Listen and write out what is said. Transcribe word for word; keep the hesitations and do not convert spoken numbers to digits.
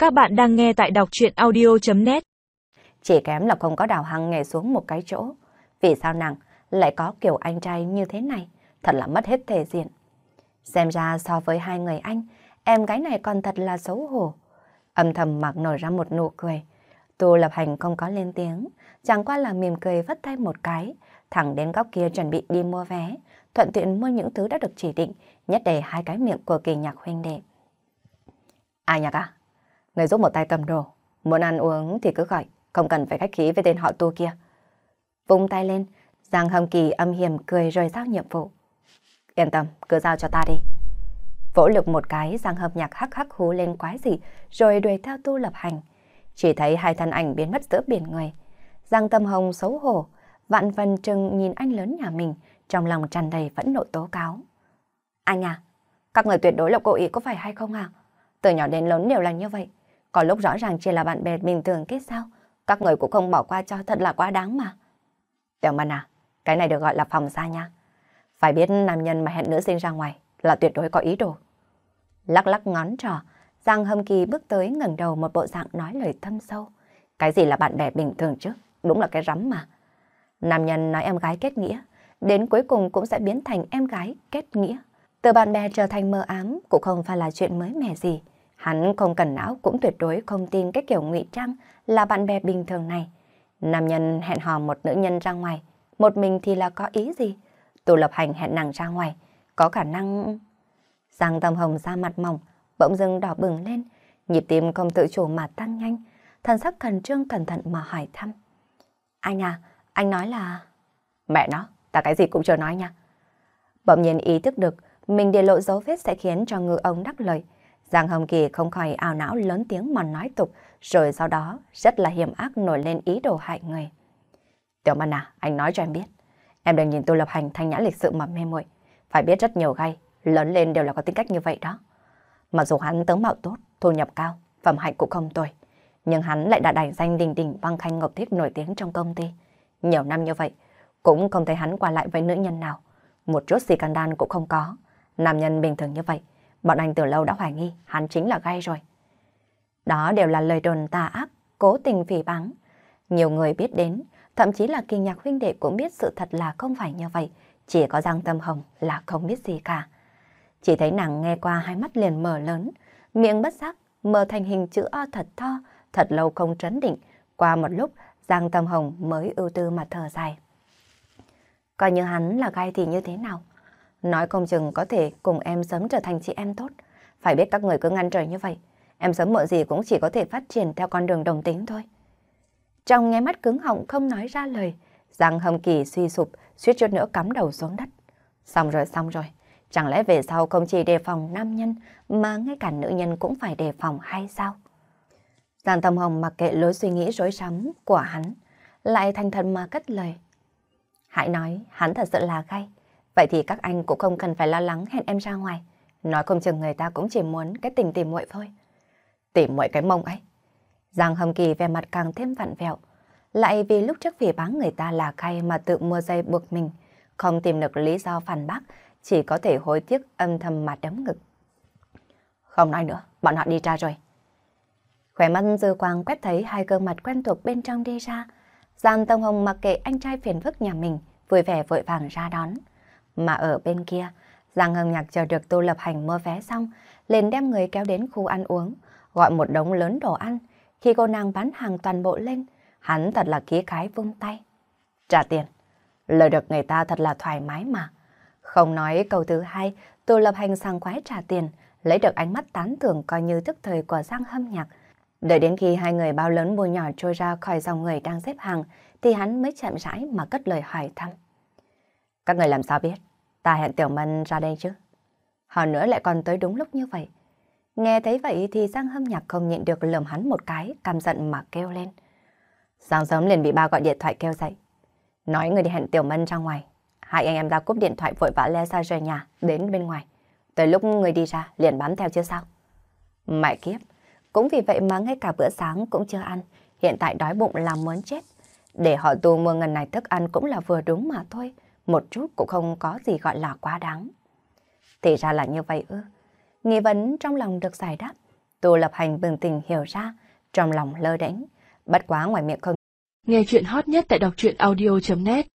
Các bạn đang nghe tại đọc truyện audio chấm net. Chỉ kém là không có Đào Hằng nhảy xuống một cái chỗ. Vì sao nàng lại có kiểu anh trai như thế này? Thật là mất hết thể diện. Xem ra so với hai người anh, em gái này còn thật là xấu hổ. Âm thầm mặc nổi ra một nụ cười. Tô Lập Hành không có lên tiếng, chẳng qua là mỉm cười vất tay một cái, thẳng đến góc kia chuẩn bị đi mua vé, thuận tiện mua những thứ đã được chỉ định, nhét đầy hai cái miệng của Kỳ Nhạc huynh đệ. Ai Nhạc à? Người giúp một tay cầm đồ, muốn ăn uống thì cứ gọi, không cần phải khách khí với tên họ Tu kia. Vung tay lên, Giang Hâm Kỳ âm hiểm cười rồi giao nhiệm vụ. Yên tâm, cứ giao cho ta đi. Vỗ lực một cái, Giang Hâm Nhạc hắc hắc hú lên quái dị, rồi đuổi theo Tu Lập Hành. Chỉ thấy hai thân ảnh biến mất giữa biển người. Giang Tâm Hồng xấu hổ, vạn vần trừng nhìn anh lớn nhà mình, trong lòng tràn đầy phẫn nộ tố cáo. Anh à, các người tuyệt đối là cố ý có phải hay không à? Từ nhỏ đến lớn đều là như vậy. Có lúc rõ ràng chỉ là bạn bè bình thường kết sao, các người cũng không bỏ qua cho, thật là quá đáng mà. Tiểu Mân à, cái này được gọi là phòng xa nha. Phải biết nam nhân mà hẹn nữ sinh ra ngoài là tuyệt đối có ý đồ. Lắc lắc ngón trỏ, Giang Hâm Kỳ bước tới ngẩng đầu một bộ dạng nói lời thâm sâu. Cái gì là bạn bè bình thường chứ, đúng là cái rắm mà. Nam nhân nói em gái kết nghĩa, đến cuối cùng cũng sẽ biến thành em gái kết nghĩa. Từ bạn bè trở thành mơ ám cũng không phải là chuyện mới mẻ gì. Hắn không cần não cũng tuyệt đối không tin cái kiểu ngụy trang là bạn bè bình thường này. Nam nhân hẹn hò một nữ nhân ra ngoài, một mình thì là có ý gì? Tu Lập Hành hẹn nàng ra ngoài, có khả năng... Giang Tâm Hồng da mặt mỏng, bỗng dưng đỏ bừng lên, nhịp tim không tự chủ mà tăng nhanh, thần sắc khẩn trương cẩn thận mà hỏi thăm. Anh à, anh nói là... Mẹ nó, ta cái gì cũng chưa nói nha. Bỗng nhiên ý thức được mình để lộ dấu vết sẽ khiến cho ngư ông đắc lời. Giang Hồng Kỳ không khỏi ảo não lớn tiếng mà nói tục, rồi sau đó rất là hiểm ác nổi lên ý đồ hại người. Tiểu Mân à, anh nói cho em biết, em đừng nhìn Tu Lập Hành thanh nhã lịch sự mà mê muội, phải biết rất nhiều gay, lớn lên đều là có tính cách như vậy đó. Mặc dù hắn tướng mạo tốt, thu nhập cao, phẩm hạnh cũng không tồi, nhưng hắn lại đã đại danh đình đình Băng Khanh Ngọc Thiết nổi tiếng trong công ty. Nhiều năm như vậy, cũng không thấy hắn qua lại với nữ nhân nào, một chút scandal cũng không có. Nam nhân bình thường như vậy, bọn anh từ lâu đã hoài nghi hắn chính là gay rồi. Đó đều là lời đồn tà ác, cố tình phỉ báng. Nhiều người biết đến, thậm chí là Kỳ Nhạc huynh đệ cũng biết sự thật là không phải như vậy. Chỉ có Giang Tâm Hồng là không biết gì cả. Chỉ thấy nàng nghe qua hai mắt liền mở lớn, miệng bất giác mở thành hình chữ O thật to, thật lâu không trấn định. Qua một lúc, Giang Tâm Hồng mới ưu tư mà thở dài. Coi như hắn là gay thì như thế nào? Nói không chừng có thể cùng em sớm trở thành chị em tốt. Phải biết các người cứ ngăn trở như vậy, em sớm muộn gì cũng chỉ có thể phát triển theo con đường đồng tính thôi. Trong nháy mắt cứng họng không nói ra lời, Giang Hâm Kỳ suy sụp, suýt chút nữa cắm đầu xuống đất. Xong rồi, xong rồi. Chẳng lẽ về sau không chỉ đề phòng nam nhân mà ngay cả nữ nhân cũng phải đề phòng hay sao? Giang Tâm Hồng mặc kệ lối suy nghĩ rối rắm của hắn, lại thành thật mà cất lời. Hãy nói hắn thật sự là gay, vậy thì các anh cũng không cần phải lo lắng hẹn em ra ngoài. Nói không chừng người ta cũng chỉ muốn cái tình tỉ muội thôi. Tỉ muội cái mông ấy. Giang Hâm Kỳ vẻ mặt càng thêm vặn vẹo. Lại vì lúc trước phỉ báng người ta là gay mà tự mua dây buộc mình, không tìm được lý do phản bác, chỉ có thể hối tiếc âm thầm mà đấm ngực. Không nói nữa, bọn họ đi ra rồi. Khỏe mắt dư quang quét thấy hai gương mặt quen thuộc bên trong đi ra. Giang Tâm Hồng mặc kệ anh trai phiền phức nhà mình, vui vẻ vội vàng ra đón. Mà ở bên kia, Giang Hâm Nhạc chờ được Tu Lập Hành mua vé xong, liền đem người kéo đến khu ăn uống, gọi một đống lớn đồ ăn. Khi cô nàng bán hàng toàn bộ lên, hắn thật là khí khái vung tay. Trả tiền. Lời được người ta thật là thoải mái mà. Không nói câu thứ hai, Tu Lập Hành sảng khoái trả tiền, lấy được ánh mắt tán thưởng coi như tức thời của Giang Hâm Nhạc. Đợi đến khi hai người bao lớn bùi nhỏ trôi ra khỏi dòng người đang xếp hàng, thì hắn mới chậm rãi mà cất lời hỏi thăm. Các người làm sao biết ta hẹn Tiểu Mân ra đây chứ? Hơn nữa lại còn tới đúng lúc như vậy. Nghe thấy vậy thì Giang Hâm Nhạc không nhịn được lườm hắn một cái, căm giận mà kêu lên. Sáng sớm liền bị ba gọi điện thoại kêu dậy, nói người đi hẹn Tiểu Mân ra ngoài. Hai anh em ra cúp điện thoại vội vã le xa rời nhà đến bên ngoài. Tới lúc người đi ra liền bám theo chứ sao? Mẹ kiếp, cũng vì vậy mà ngay cả bữa sáng cũng chưa ăn, hiện tại đói bụng làm muốn chết. Để họ Tu mua ngần này thức ăn cũng là vừa đúng mà thôi, một chút cũng không có gì gọi là quá đáng. Thì ra là như vậy ư? Nghi vấn trong lòng được giải đáp, Tô Lập Hành bừng tỉnh hiểu ra, trong lòng lơ đễnh, bất quá ngoài miệng không. Nghe chuyện hot nhất tại đọc truyện audio chấm net